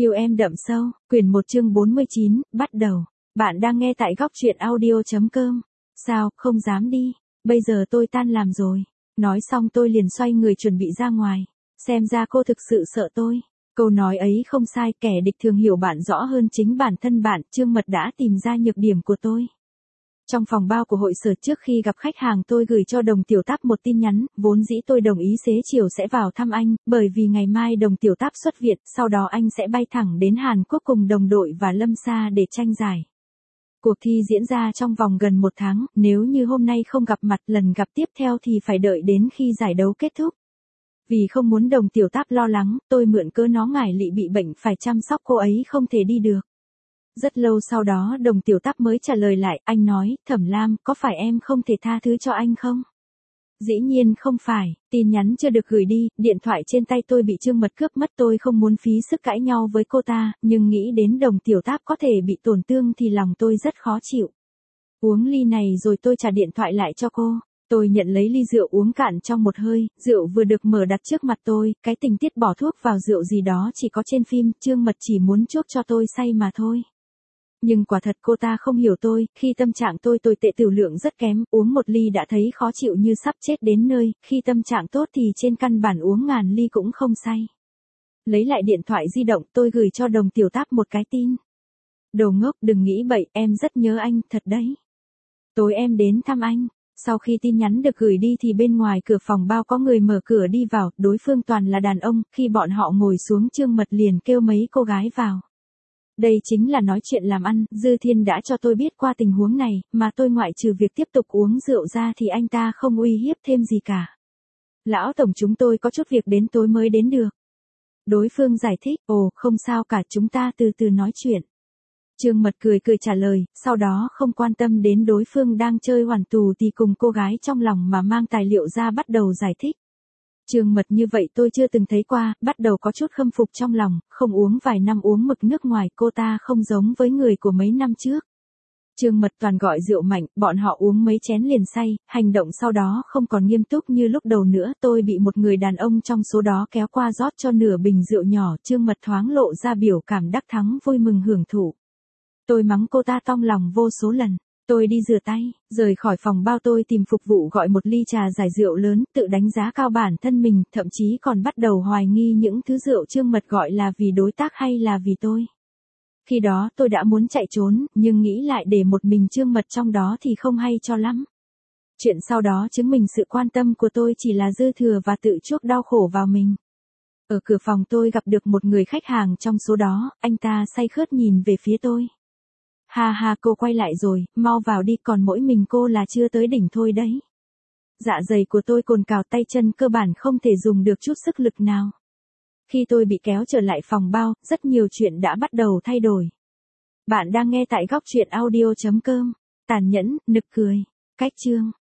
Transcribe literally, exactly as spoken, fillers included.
Yêu em đậm sâu, quyển một chương bốn mươi chín, bắt đầu. Bạn đang nghe tại góc truyện audio.com. Sao, không dám đi, bây giờ tôi tan làm rồi. Nói xong tôi liền xoay người chuẩn bị ra ngoài. Xem ra cô thực sự sợ tôi. Câu nói ấy không sai, kẻ địch thường hiểu bạn rõ hơn chính bản thân bạn. Trương Mật đã tìm ra nhược điểm của tôi. Trong phòng bao của hội sở trước khi gặp khách hàng tôi gửi cho Đồng Tiểu Táp một tin nhắn, vốn dĩ tôi đồng ý xế chiều sẽ vào thăm anh, bởi vì ngày mai Đồng Tiểu Táp xuất viện, sau đó anh sẽ bay thẳng đến Hàn Quốc cùng đồng đội và Lâm Sa để tranh giải. Cuộc thi diễn ra trong vòng gần một tháng, nếu như hôm nay không gặp mặt lần gặp tiếp theo thì phải đợi đến khi giải đấu kết thúc. Vì không muốn Đồng Tiểu Táp lo lắng, tôi mượn cớ nó ngải lị bị bệnh phải chăm sóc cô ấy không thể đi được. Rất lâu sau đó Đồng Tiểu Táp mới trả lời lại, anh nói, Thẩm Lam, có phải em không thể tha thứ cho anh không? Dĩ nhiên không phải, tin nhắn chưa được gửi đi, điện thoại trên tay tôi bị Trương Mật cướp mất, tôi không muốn phí sức cãi nhau với cô ta, nhưng nghĩ đến Đồng Tiểu Táp có thể bị tổn thương thì lòng tôi rất khó chịu. Uống ly này rồi tôi trả điện thoại lại cho cô. Tôi nhận lấy ly rượu uống cạn trong một hơi, rượu vừa được mở đặt trước mặt tôi, cái tình tiết bỏ thuốc vào rượu gì đó chỉ có trên phim, Trương Mật chỉ muốn chuốc cho tôi say mà thôi. Nhưng quả thật cô ta không hiểu tôi, khi tâm trạng tôi tồi tệ tiểu lượng rất kém, uống một ly đã thấy khó chịu như sắp chết đến nơi, khi tâm trạng tốt thì trên căn bản uống ngàn ly cũng không say. Lấy lại điện thoại di động tôi gửi cho Đồng Tiểu Táp một cái tin. Đồ ngốc đừng nghĩ bậy, em rất nhớ anh, thật đấy. Tối em đến thăm anh. Sau khi tin nhắn được gửi đi thì bên ngoài cửa phòng bao có người mở cửa đi vào, đối phương toàn là đàn ông, khi bọn họ ngồi xuống Trương Mật liền kêu mấy cô gái vào. Đây chính là nói chuyện làm ăn, Dư Thiên đã cho tôi biết qua tình huống này, mà tôi ngoại trừ việc tiếp tục uống rượu ra thì anh ta không uy hiếp thêm gì cả. Lão tổng chúng tôi có chút việc đến tối mới đến được. Đối phương giải thích, ồ, không sao cả, chúng ta từ từ nói chuyện. Trương Mật cười cười trả lời, sau đó không quan tâm đến đối phương đang chơi hoàn tù thì cùng cô gái trong lòng mà mang tài liệu ra bắt đầu giải thích. Trương Mật như vậy tôi chưa từng thấy qua, bắt đầu có chút khâm phục trong lòng, không uống vài năm uống mực nước ngoài, cô ta không giống với người của mấy năm trước. Trương Mật toàn gọi rượu mạnh, bọn họ uống mấy chén liền say, hành động sau đó không còn nghiêm túc như lúc đầu nữa, tôi bị một người đàn ông trong số đó kéo qua rót cho nửa bình rượu nhỏ, Trương Mật thoáng lộ ra biểu cảm đắc thắng vui mừng hưởng thụ. Tôi mắng cô ta tong lòng vô số lần. Tôi đi rửa tay, rời khỏi phòng bao tôi tìm phục vụ gọi một ly trà giải rượu lớn, tự đánh giá cao bản thân mình, thậm chí còn bắt đầu hoài nghi những thứ rượu Trương Mật gọi là vì đối tác hay là vì tôi. Khi đó tôi đã muốn chạy trốn, nhưng nghĩ lại để một mình Trương Mật trong đó thì không hay cho lắm. Chuyện sau đó chứng minh sự quan tâm của tôi chỉ là dư thừa và tự chuốc đau khổ vào mình. Ở cửa phòng tôi gặp được một người khách hàng trong số đó, anh ta say khướt nhìn về phía tôi. Ha ha, cô quay lại rồi, mau vào đi, còn mỗi mình cô là chưa tới đỉnh thôi đấy. Dạ dày của tôi cồn cào, tay chân cơ bản không thể dùng được chút sức lực nào. Khi tôi bị kéo trở lại phòng bao, rất nhiều chuyện đã bắt đầu thay đổi. Bạn đang nghe tại góc truyện audio.com. Tàn nhẫn, nực cười. Cách chương.